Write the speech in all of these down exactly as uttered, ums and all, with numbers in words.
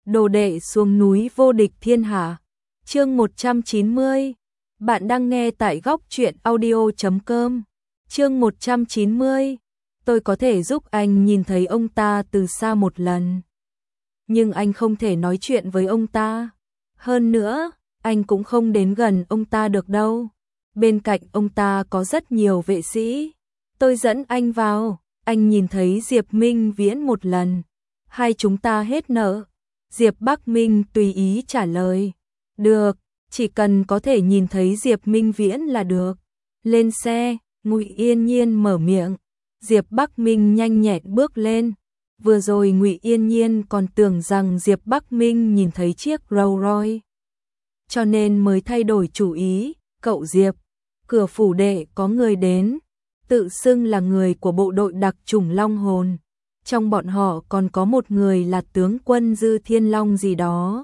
Đồ đệ xuống núi vô địch thiên hạ. Chương một trăm chín mươi. Bạn đang nghe tại góc truyện audio chấm com. Chương một trăm chín mươi. Tôi có thể giúp anh nhìn thấy ông ta từ xa một lần. Nhưng anh không thể nói chuyện với ông ta. Hơn nữa, anh cũng không đến gần ông ta được đâu. Bên cạnh ông ta có rất nhiều vệ sĩ. Tôi dẫn anh vào, anh nhìn thấy Diệp Minh Viễn một lần. Hai chúng ta hết nợ. Diệp Bắc Minh tùy ý trả lời. Được, chỉ cần có thể nhìn thấy Diệp Minh Viễn là được. Lên xe, Ngụy Yên Nhiên mở miệng. Diệp Bắc Minh nhanh nhẹn bước lên. Vừa rồi Ngụy Yên Nhiên còn tưởng rằng Diệp Bắc Minh nhìn thấy chiếc Rolls Royce, cho nên mới thay đổi chủ ý. Cậu Diệp, cửa phủ đệ có người đến, tự xưng là người của bộ đội đặc chủng Long Hồn. Trong bọn họ còn có một người là tướng quân Dư Thiên Long gì đó.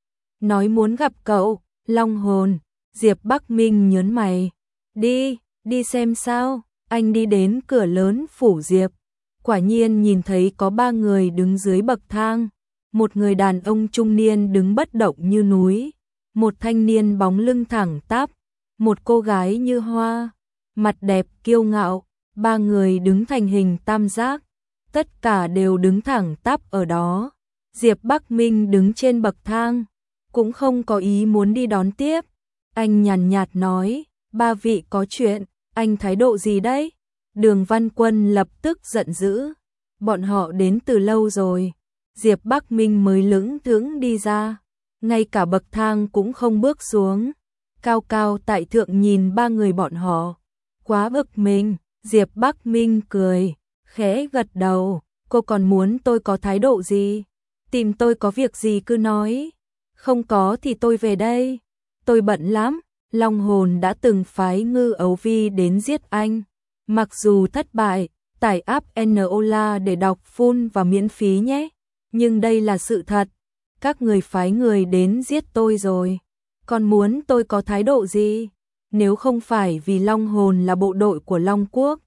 Nói muốn gặp cậu, Long Hồn. Diệp Bắc Minh nhớn mày. Đi, đi xem sao. Anh đi đến cửa lớn phủ Diệp. Quả nhiên nhìn thấy có ba người đứng dưới bậc thang. Một người đàn ông trung niên đứng bất động như núi. Một thanh niên bóng lưng thẳng tắp. Một cô gái như hoa, mặt đẹp kiêu ngạo. Ba người đứng thành hình tam giác. Tất cả đều đứng thẳng tắp ở đó. Diệp Bắc Minh đứng trên bậc thang, cũng không có ý muốn đi đón tiếp. Anh nhàn nhạt nói, ba vị có chuyện, anh thái độ gì đấy? Đường Văn Quân lập tức giận dữ. Bọn họ đến từ lâu rồi. Diệp Bắc Minh mới lững thững đi ra, ngay cả bậc thang cũng không bước xuống. Cao cao tại thượng nhìn ba người bọn họ. Quá bực mình. Diệp Bắc Minh cười, khẽ gật đầu. Cô còn muốn tôi có thái độ gì? Tìm tôi có việc gì cứ nói. Không có thì tôi về đây. Tôi bận lắm. Long Hồn đã từng phái Ngư Ấu Vi đến giết anh. Mặc dù thất bại, tải app Enola để đọc full và miễn phí nhé. Nhưng đây là sự thật. Các người phái người đến giết tôi rồi. Còn muốn tôi có thái độ gì? Nếu không phải vì Long Hồn là bộ đội của Long Quốc,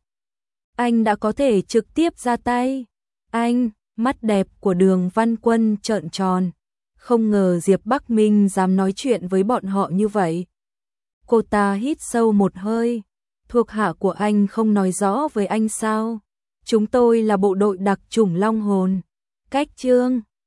anh đã có thể trực tiếp ra tay. Anh, mắt đẹp của Đường Văn Quân trợn tròn. Không ngờ Diệp Bắc Minh dám nói chuyện với bọn họ như vậy. Cô ta hít sâu một hơi. Thuộc hạ của anh không nói rõ với anh sao? Chúng tôi là bộ đội đặc chủng Long Hồn. Cách chương